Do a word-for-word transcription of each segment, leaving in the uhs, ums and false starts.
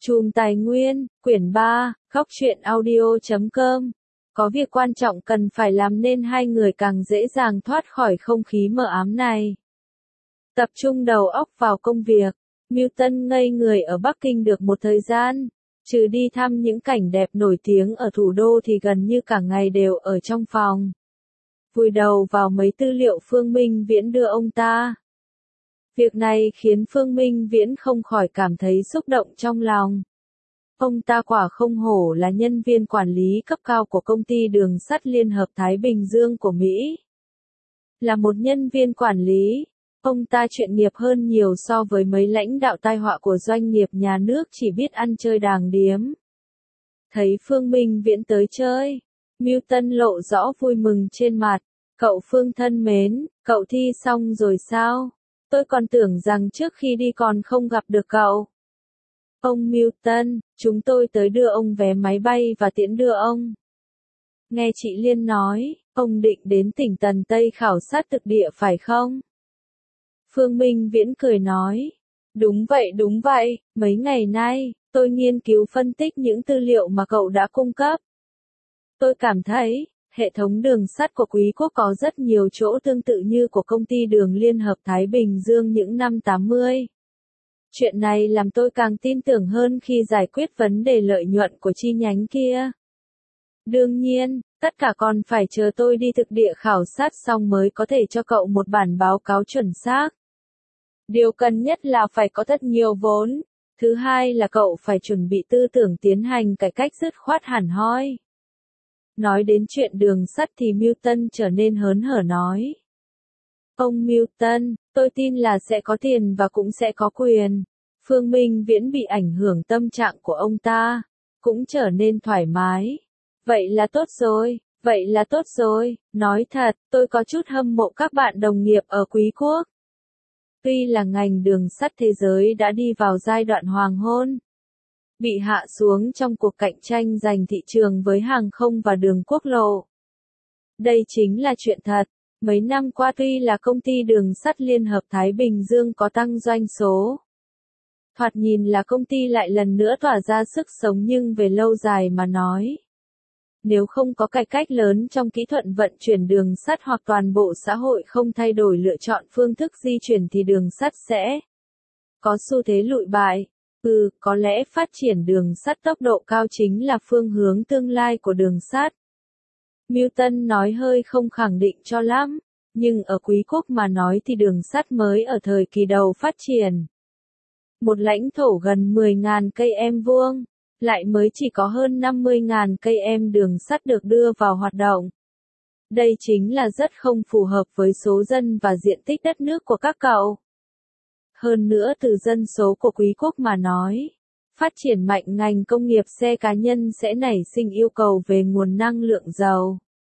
Chùm Tài Nguyên, quyển ba, góc truyện audio chấm com. Có việc quan trọng cần phải làm nên hai người càng dễ dàng thoát khỏi không khí mờ ám này. Tập trung đầu óc vào công việc. Milton ngây người ở Bắc Kinh được một thời gian. Trừ đi thăm những cảnh đẹp nổi tiếng ở thủ đô thì gần như cả ngày đều ở trong phòng. Vùi đầu vào mấy tư liệu Phương Minh Viễn đưa ông ta. Việc này khiến Phương Minh Viễn không khỏi cảm thấy xúc động trong lòng. Ông ta quả không hổ là nhân viên quản lý cấp cao của công ty đường sắt Liên hợp Thái Bình Dương của Mỹ. Là một nhân viên quản lý, ông ta chuyên nghiệp hơn nhiều so với mấy lãnh đạo tai họa của doanh nghiệp nhà nước chỉ biết ăn chơi đàng điếm. Thấy Phương Minh Viễn tới chơi, Milton lộ rõ vui mừng trên mặt. Cậu Phương thân mến, cậu thi xong rồi sao? Tôi còn tưởng rằng trước khi đi còn không gặp được cậu. Ông Milton, chúng tôi tới đưa ông vé máy bay và tiễn đưa ông. Nghe chị Liên nói, ông định đến tỉnh Tần Tây khảo sát thực địa phải không? Phương Minh Viễn cười nói. Đúng vậy đúng vậy, mấy ngày nay, tôi nghiên cứu phân tích những tư liệu mà cậu đã cung cấp. Tôi cảm thấy, hệ thống đường sắt của Quý quốc có rất nhiều chỗ tương tự như của công ty đường Liên hợp Thái Bình Dương những năm tám mươi. Chuyện này làm tôi càng tin tưởng hơn khi giải quyết vấn đề lợi nhuận của chi nhánh kia. Đương nhiên, tất cả còn phải chờ tôi đi thực địa khảo sát xong mới có thể cho cậu một bản báo cáo chuẩn xác. Điều cần nhất là phải có thật nhiều vốn. Thứ hai là cậu phải chuẩn bị tư tưởng tiến hành cải cách dứt khoát hẳn hoi. Nói đến chuyện đường sắt thì Milton trở nên hớn hở nói. Ông Milton, tôi tin là sẽ có tiền và cũng sẽ có quyền. Phương Minh Viễn bị ảnh hưởng tâm trạng của ông ta, cũng trở nên thoải mái. Vậy là tốt rồi, vậy là tốt rồi, nói thật, tôi có chút hâm mộ các bạn đồng nghiệp ở Quý quốc. Tuy là ngành đường sắt thế giới đã đi vào giai đoạn hoàng hôn, bị hạ xuống trong cuộc cạnh tranh giành thị trường với hàng không và đường quốc lộ. Đây chính là chuyện thật. Mấy năm qua tuy là công ty đường sắt Liên hợp Thái Bình Dương có tăng doanh số. Thoạt nhìn là công ty lại lần nữa tỏa ra sức sống nhưng về lâu dài mà nói. Nếu không có cải cách lớn trong kỹ thuật vận chuyển đường sắt hoặc toàn bộ xã hội không thay đổi lựa chọn phương thức di chuyển thì đường sắt sẽ có xu thế lụi bại. Ừ, có lẽ phát triển đường sắt tốc độ cao chính là phương hướng tương lai của đường sắt. Milton nói hơi không khẳng định cho lắm, nhưng ở Quý quốc mà nói thì đường sắt mới ở thời kỳ đầu phát triển. Một lãnh thổ gần mười nghìn cây em vuông, lại mới chỉ có hơn năm mươi nghìn cây em đường sắt được đưa vào hoạt động. Đây chính là rất không phù hợp với số dân và diện tích đất nước của các cậu. Hơn nữa từ dân số của Quý quốc mà nói, phát triển mạnh ngành công nghiệp xe cá nhân sẽ nảy sinh yêu cầu về nguồn năng lượng dầu.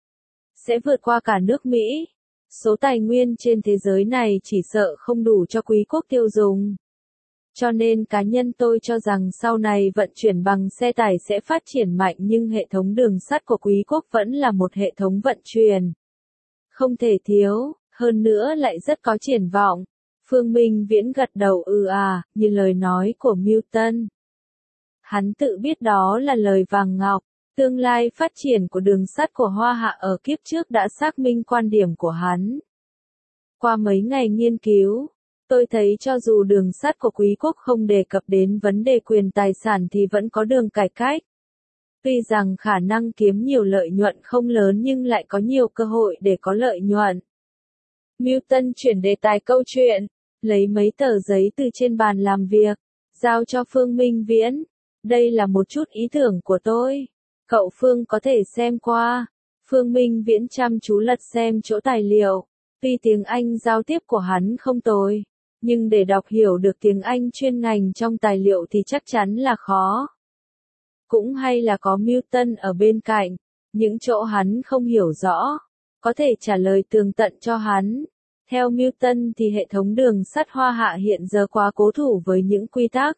Sẽ vượt qua cả nước Mỹ. Số tài nguyên trên thế giới này chỉ sợ không đủ cho Quý quốc tiêu dùng. Cho nên cá nhân tôi cho rằng sau này vận chuyển bằng xe tải sẽ phát triển mạnh nhưng hệ thống đường sắt của Quý quốc vẫn là một hệ thống vận chuyển không thể thiếu, hơn nữa lại rất có triển vọng. Phương Minh Viễn gật đầu ừ à, như lời nói của Milton. Hắn tự biết đó là lời vàng ngọc, tương lai phát triển của đường sắt của Hoa Hạ ở kiếp trước đã xác minh quan điểm của hắn. Qua mấy ngày nghiên cứu, tôi thấy cho dù đường sắt của Quý quốc không đề cập đến vấn đề quyền tài sản thì vẫn có đường cải cách. Tuy rằng khả năng kiếm nhiều lợi nhuận không lớn nhưng lại có nhiều cơ hội để có lợi nhuận. Milton chuyển đề tài câu chuyện, lấy mấy tờ giấy từ trên bàn làm việc, giao cho Phương Minh Viễn. Đây là một chút ý tưởng của tôi. Cậu Phương có thể xem qua. Phương Minh Viễn chăm chú lật xem chỗ tài liệu. Tuy tiếng Anh giao tiếp của hắn không tồi, nhưng để đọc hiểu được tiếng Anh chuyên ngành trong tài liệu thì chắc chắn là khó. Cũng hay là có Milton ở bên cạnh, những chỗ hắn không hiểu rõ, có thể trả lời tường tận cho hắn. Theo Milton thì hệ thống đường sắt Hoa Hạ hiện giờ quá cố thủ với những quy tắc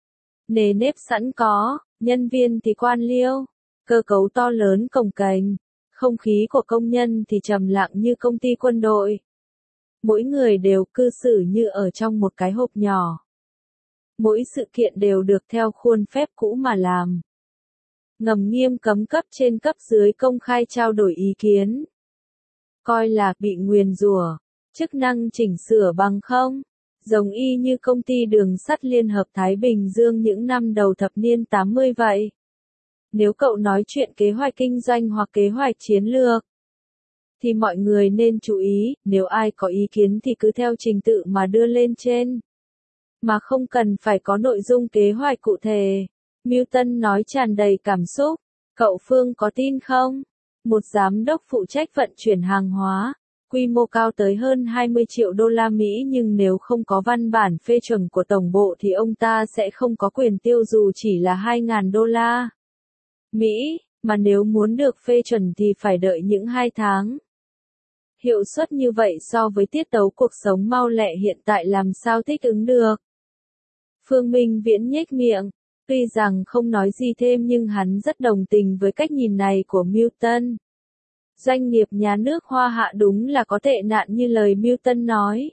nề nếp sẵn có, nhân viên thì quan liêu, cơ cấu to lớn cồng kềnh, không khí của công nhân thì trầm lặng như công ty quân đội. Mỗi người đều cư xử như ở trong một cái hộp nhỏ. Mỗi sự kiện đều được theo khuôn phép cũ mà làm. Ngầm nghiêm cấm cấp trên cấp dưới công khai trao đổi ý kiến. Coi là bị nguyền rủa, chức năng chỉnh sửa bằng không. Giống y như công ty đường sắt Liên hợp Thái Bình Dương những năm đầu thập niên tám mươi vậy. Nếu cậu nói chuyện kế hoạch kinh doanh hoặc kế hoạch chiến lược, thì mọi người nên chú ý, nếu ai có ý kiến thì cứ theo trình tự mà đưa lên trên. Mà không cần phải có nội dung kế hoạch cụ thể. Milton nói tràn đầy cảm xúc. Cậu Phương có tin không? Một giám đốc phụ trách vận chuyển hàng hóa, quy mô cao tới hơn hai mươi triệu đô la Mỹ nhưng nếu không có văn bản phê chuẩn của tổng bộ thì ông ta sẽ không có quyền tiêu dù chỉ là hai nghìn đô la Mỹ, mà nếu muốn được phê chuẩn thì phải đợi những hai tháng. Hiệu suất như vậy so với tiết tấu cuộc sống mau lẹ hiện tại làm sao thích ứng được. Phương Minh Viễn nhếch miệng, tuy rằng không nói gì thêm nhưng hắn rất đồng tình với cách nhìn này của Milton. Doanh nghiệp nhà nước Hoa Hạ đúng là có tệ nạn như lời Milton nói.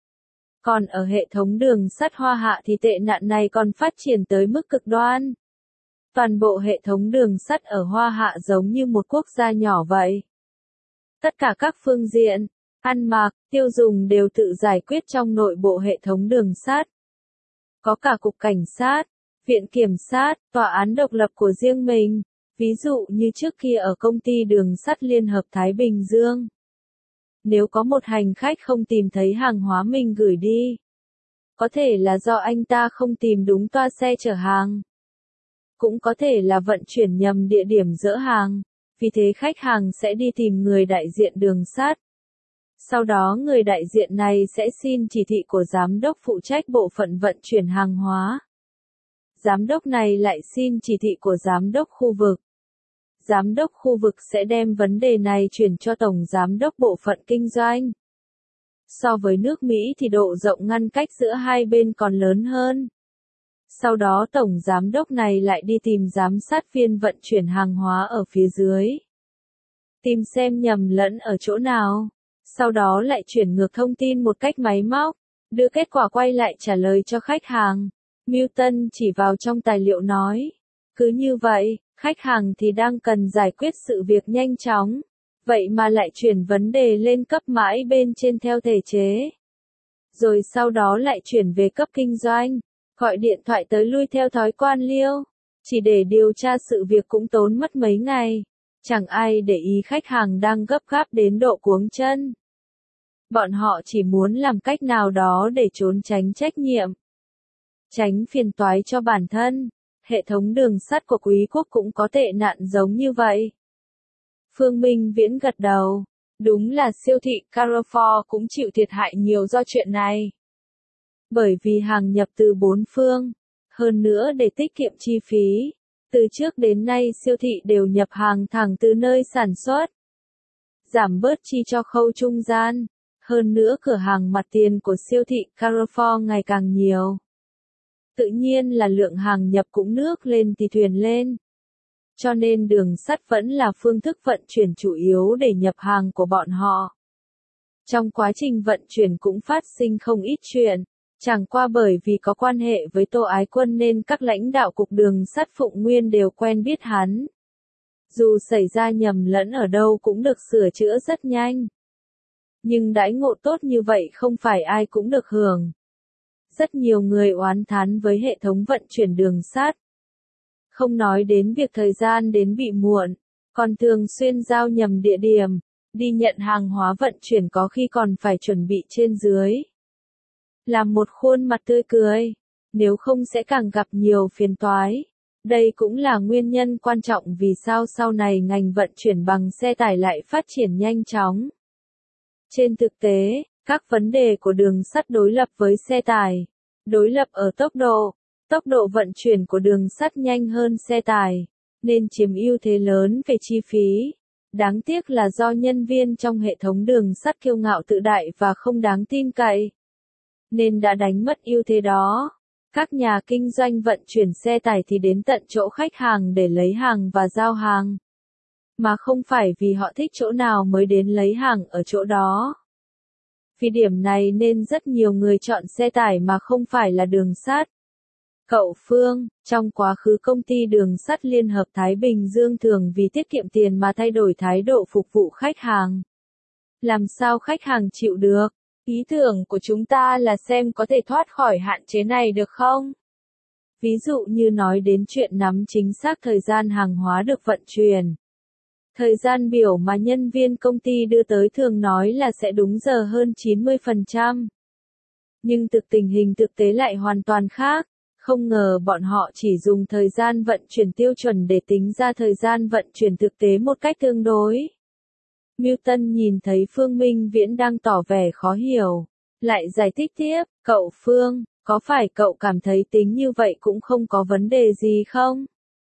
Còn ở hệ thống đường sắt Hoa Hạ thì tệ nạn này còn phát triển tới mức cực đoan. Toàn bộ hệ thống đường sắt ở Hoa Hạ giống như một quốc gia nhỏ vậy. Tất cả các phương diện, ăn mặc, tiêu dùng đều tự giải quyết trong nội bộ hệ thống đường sắt. Có cả cục cảnh sát, viện kiểm sát, tòa án độc lập của riêng mình, ví dụ như trước kia ở công ty đường sắt Liên hợp Thái Bình Dương. Nếu có một hành khách không tìm thấy hàng hóa mình gửi đi, có thể là do anh ta không tìm đúng toa xe chở hàng. Cũng có thể là vận chuyển nhầm địa điểm dỡ hàng, vì thế khách hàng sẽ đi tìm người đại diện đường sắt. Sau đó người đại diện này sẽ xin chỉ thị của giám đốc phụ trách bộ phận vận chuyển hàng hóa. Giám đốc này lại xin chỉ thị của giám đốc khu vực. Giám đốc khu vực sẽ đem vấn đề này chuyển cho tổng giám đốc bộ phận kinh doanh. So với nước Mỹ thì độ rộng ngăn cách giữa hai bên còn lớn hơn. Sau đó tổng giám đốc này lại đi tìm giám sát viên vận chuyển hàng hóa ở phía dưới. Tìm xem nhầm lẫn ở chỗ nào. Sau đó lại chuyển ngược thông tin một cách máy móc, đưa kết quả quay lại trả lời cho khách hàng. Milton chỉ vào trong tài liệu nói. Cứ như vậy, khách hàng thì đang cần giải quyết sự việc nhanh chóng. Vậy mà lại chuyển vấn đề lên cấp mãi bên trên theo thể chế. Rồi sau đó lại chuyển về cấp kinh doanh. Gọi điện thoại tới lui theo thói quan liêu. Chỉ để điều tra sự việc cũng tốn mất mấy ngày. Chẳng ai để ý khách hàng đang gấp gáp đến độ cuống chân. Bọn họ chỉ muốn làm cách nào đó để trốn tránh trách nhiệm. Tránh phiền toái cho bản thân. Hệ thống đường sắt của quý quốc cũng có tệ nạn giống như vậy. Phương Minh Viễn gật đầu. Đúng là siêu thị Carrefour cũng chịu thiệt hại nhiều do chuyện này. Bởi vì hàng nhập từ bốn phương. Hơn nữa để tiết kiệm chi phí. Từ trước đến nay siêu thị đều nhập hàng thẳng từ nơi sản xuất. Giảm bớt chi cho khâu trung gian. Hơn nữa cửa hàng mặt tiền của siêu thị Carrefour ngày càng nhiều. Tự nhiên là lượng hàng nhập cũng nước lên thì thuyền lên. Cho nên đường sắt vẫn là phương thức vận chuyển chủ yếu để nhập hàng của bọn họ. Trong quá trình vận chuyển cũng phát sinh không ít chuyện. Chẳng qua bởi vì có quan hệ với Tô Ái Quân nên các lãnh đạo cục đường sắt Phụng Nguyên đều quen biết hắn. Dù xảy ra nhầm lẫn ở đâu cũng được sửa chữa rất nhanh. Nhưng đãi ngộ tốt như vậy không phải ai cũng được hưởng. Rất nhiều người oán thán với hệ thống vận chuyển đường sắt. Không nói đến việc thời gian đến bị muộn, còn thường xuyên giao nhầm địa điểm, đi nhận hàng hóa vận chuyển có khi còn phải chuẩn bị trên dưới. Làm một khuôn mặt tươi cười, nếu không sẽ càng gặp nhiều phiền toái. Đây cũng là nguyên nhân quan trọng vì sao sau này ngành vận chuyển bằng xe tải lại phát triển nhanh chóng. Trên thực tế, các vấn đề của đường sắt đối lập với xe tải. Đối lập ở tốc độ, tốc độ vận chuyển của đường sắt nhanh hơn xe tải, nên chiếm ưu thế lớn về chi phí. Đáng tiếc là do nhân viên trong hệ thống đường sắt kiêu ngạo tự đại và không đáng tin cậy, nên đã đánh mất ưu thế đó. Các nhà kinh doanh vận chuyển xe tải thì đến tận chỗ khách hàng để lấy hàng và giao hàng. Mà không phải vì họ thích chỗ nào mới đến lấy hàng ở chỗ đó. Vì điểm này nên rất nhiều người chọn xe tải mà không phải là đường sắt. Cậu Phương, trong quá khứ công ty đường sắt Liên hợp Thái Bình Dương thường vì tiết kiệm tiền mà thay đổi thái độ phục vụ khách hàng. Làm sao khách hàng chịu được? Ý tưởng của chúng ta là xem có thể thoát khỏi hạn chế này được không? Ví dụ như nói đến chuyện nắm chính xác thời gian hàng hóa được vận chuyển. Thời gian biểu mà nhân viên công ty đưa tới thường nói là sẽ đúng giờ hơn chín mươi phần trăm. Nhưng thực tình hình thực tế lại hoàn toàn khác. Không ngờ bọn họ chỉ dùng thời gian vận chuyển tiêu chuẩn để tính ra thời gian vận chuyển thực tế một cách tương đối. Milton nhìn thấy Phương Minh Viễn đang tỏ vẻ khó hiểu. Lại giải thích tiếp, cậu Phương, có phải cậu cảm thấy tính như vậy cũng không có vấn đề gì không?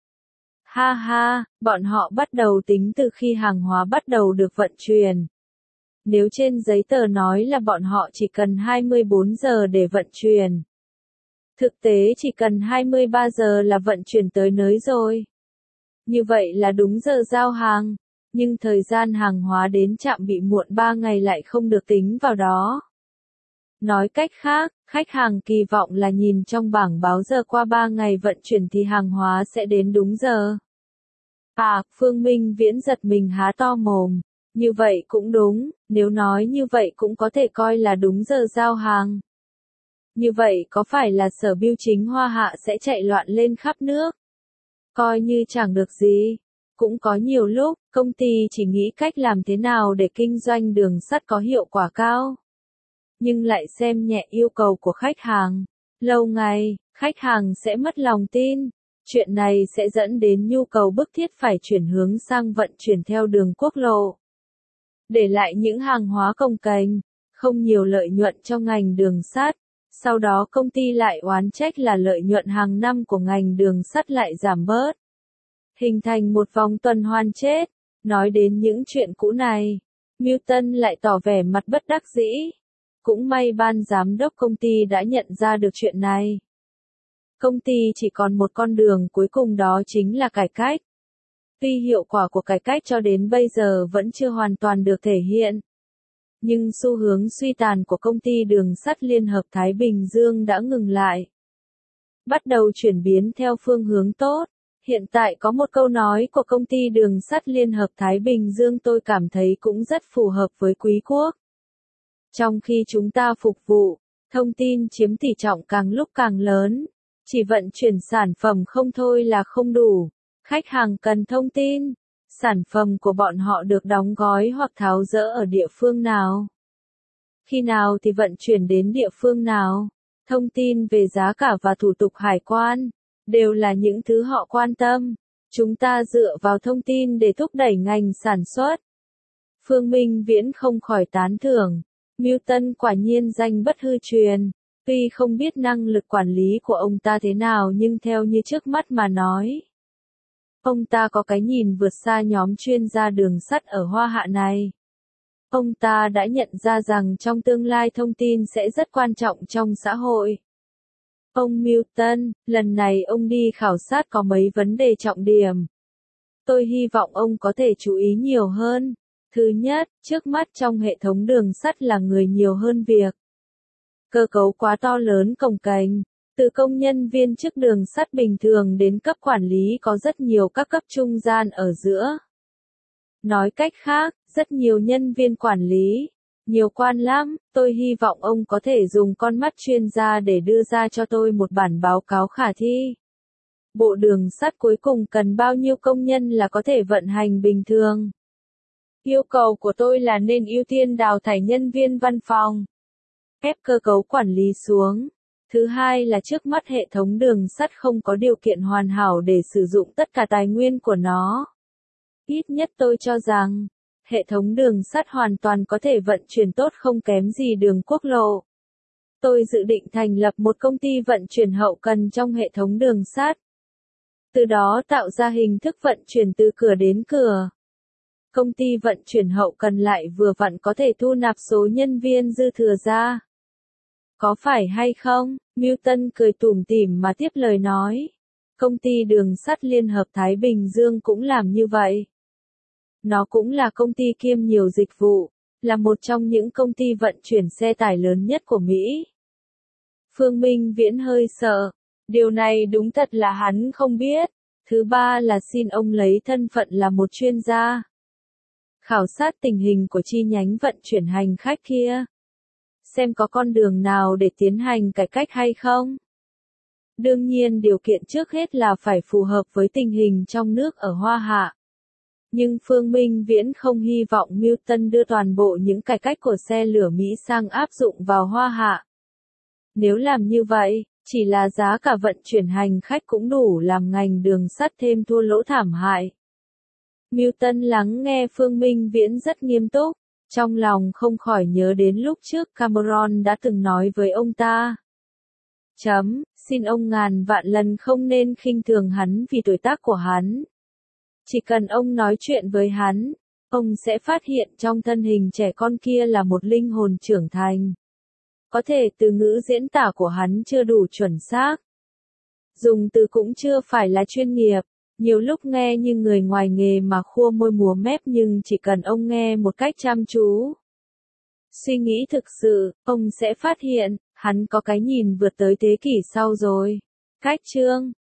Ha ha, bọn họ bắt đầu tính từ khi hàng hóa bắt đầu được vận chuyển. Nếu trên giấy tờ nói là bọn họ chỉ cần hai mươi bốn giờ để vận chuyển. Thực tế chỉ cần hai mươi ba giờ là vận chuyển tới nơi rồi. Như vậy là đúng giờ giao hàng, nhưng thời gian hàng hóa đến trạm bị muộn ba ngày lại không được tính vào đó. Nói cách khác, khách hàng kỳ vọng là nhìn trong bảng báo giờ qua ba ngày vận chuyển thì hàng hóa sẽ đến đúng giờ. À, Phương Minh Viễn giật mình há to mồm. Như vậy cũng đúng, nếu nói như vậy cũng có thể coi là đúng giờ giao hàng. Như vậy có phải là Sở Bưu Chính Hoa Hạ sẽ chạy loạn lên khắp nước? Coi như chẳng được gì. Cũng có nhiều lúc, công ty chỉ nghĩ cách làm thế nào để kinh doanh đường sắt có hiệu quả cao. Nhưng lại xem nhẹ yêu cầu của khách hàng. Lâu ngày, khách hàng sẽ mất lòng tin. Chuyện này sẽ dẫn đến nhu cầu bức thiết phải chuyển hướng sang vận chuyển theo đường quốc lộ. Để lại những hàng hóa cồng kềnh, không nhiều lợi nhuận cho ngành đường sắt. Sau đó công ty lại oán trách là lợi nhuận hàng năm của ngành đường sắt lại giảm bớt. Hình thành một vòng tuần hoàn chết. Nói đến những chuyện cũ này, Milton lại tỏ vẻ mặt bất đắc dĩ. Cũng may ban giám đốc công ty đã nhận ra được chuyện này. Công ty chỉ còn một con đường cuối cùng, đó chính là cải cách. Tuy hiệu quả của cải cách cho đến bây giờ vẫn chưa hoàn toàn được thể hiện. Nhưng xu hướng suy tàn của công ty đường sắt Liên hợp Thái Bình Dương đã ngừng lại. Bắt đầu chuyển biến theo phương hướng tốt. Hiện tại có một câu nói của công ty đường sắt Liên hợp Thái Bình Dương tôi cảm thấy cũng rất phù hợp với quý quốc. Trong khi chúng ta phục vụ, thông tin chiếm tỷ trọng càng lúc càng lớn. Chỉ vận chuyển sản phẩm không thôi là không đủ. Khách hàng cần thông tin. Sản phẩm của bọn họ được đóng gói hoặc tháo dỡ ở địa phương nào? Khi nào thì vận chuyển đến địa phương nào? Thông tin về giá cả và thủ tục hải quan, đều là những thứ họ quan tâm. Chúng ta dựa vào thông tin để thúc đẩy ngành sản xuất. Phương Minh Viễn không khỏi tán thưởng. Milton quả nhiên danh bất hư truyền. Tuy không biết năng lực quản lý của ông ta thế nào nhưng theo như trước mắt mà nói. Ông ta có cái nhìn vượt xa nhóm chuyên gia đường sắt ở Hoa Hạ này. Ông ta đã nhận ra rằng trong tương lai thông tin sẽ rất quan trọng trong xã hội. Ông Milton, lần này ông đi khảo sát có mấy vấn đề trọng điểm. Tôi hy vọng ông có thể chú ý nhiều hơn. Thứ nhất, trước mắt trong hệ thống đường sắt là người nhiều hơn việc. Cơ cấu quá to lớn cồng kềnh. Từ công nhân viên chức đường sắt bình thường đến cấp quản lý có rất nhiều các cấp trung gian ở giữa. Nói cách khác, rất nhiều nhân viên quản lý, nhiều quan lắm, tôi hy vọng ông có thể dùng con mắt chuyên gia để đưa ra cho tôi một bản báo cáo khả thi. Bộ đường sắt cuối cùng cần bao nhiêu công nhân là có thể vận hành bình thường? Yêu cầu của tôi là nên ưu tiên đào thải nhân viên văn phòng. Ép cơ cấu quản lý xuống. Thứ hai là trước mắt hệ thống đường sắt không có điều kiện hoàn hảo để sử dụng tất cả tài nguyên của nó. Ít nhất tôi cho rằng, hệ thống đường sắt hoàn toàn có thể vận chuyển tốt không kém gì đường quốc lộ. Tôi dự định thành lập một công ty vận chuyển hậu cần trong hệ thống đường sắt. Từ đó tạo ra hình thức vận chuyển từ cửa đến cửa. Công ty vận chuyển hậu cần lại vừa vặn có thể thu nạp số nhân viên dư thừa ra. Có phải hay không? Milton cười tủm tỉm mà tiếp lời nói. Công ty đường sắt Liên hợp Thái Bình Dương cũng làm như vậy. Nó cũng là công ty kiêm nhiều dịch vụ, là một trong những công ty vận chuyển xe tải lớn nhất của Mỹ. Phương Minh Viễn hơi sợ. Điều này đúng thật là hắn không biết. Thứ ba là xin ông lấy thân phận là một chuyên gia. Khảo sát tình hình của chi nhánh vận chuyển hành khách kia. Xem có con đường nào để tiến hành cải cách hay không. Đương nhiên điều kiện trước hết là phải phù hợp với tình hình trong nước ở Hoa Hạ. Nhưng Phương Minh Viễn không hy vọng Milton đưa toàn bộ những cải cách của xe lửa Mỹ sang áp dụng vào Hoa Hạ. Nếu làm như vậy, chỉ là giá cả vận chuyển hành khách cũng đủ làm ngành đường sắt thêm thua lỗ thảm hại. Milton lắng nghe Phương Minh Viễn rất nghiêm túc, trong lòng không khỏi nhớ đến lúc trước Cameron đã từng nói với ông ta. Chấm, xin ông ngàn vạn lần không nên khinh thường hắn vì tuổi tác của hắn. Chỉ cần ông nói chuyện với hắn, ông sẽ phát hiện trong thân hình trẻ con kia là một linh hồn trưởng thành. Có thể từ ngữ diễn tả của hắn chưa đủ chuẩn xác. Dùng từ cũng chưa phải là chuyên nghiệp, nhiều lúc nghe như người ngoài nghề mà khua môi múa mép nhưng chỉ cần ông nghe một cách chăm chú. Suy nghĩ thực sự, ông sẽ phát hiện, hắn có cái nhìn vượt tới thế kỷ sau rồi. Cách chương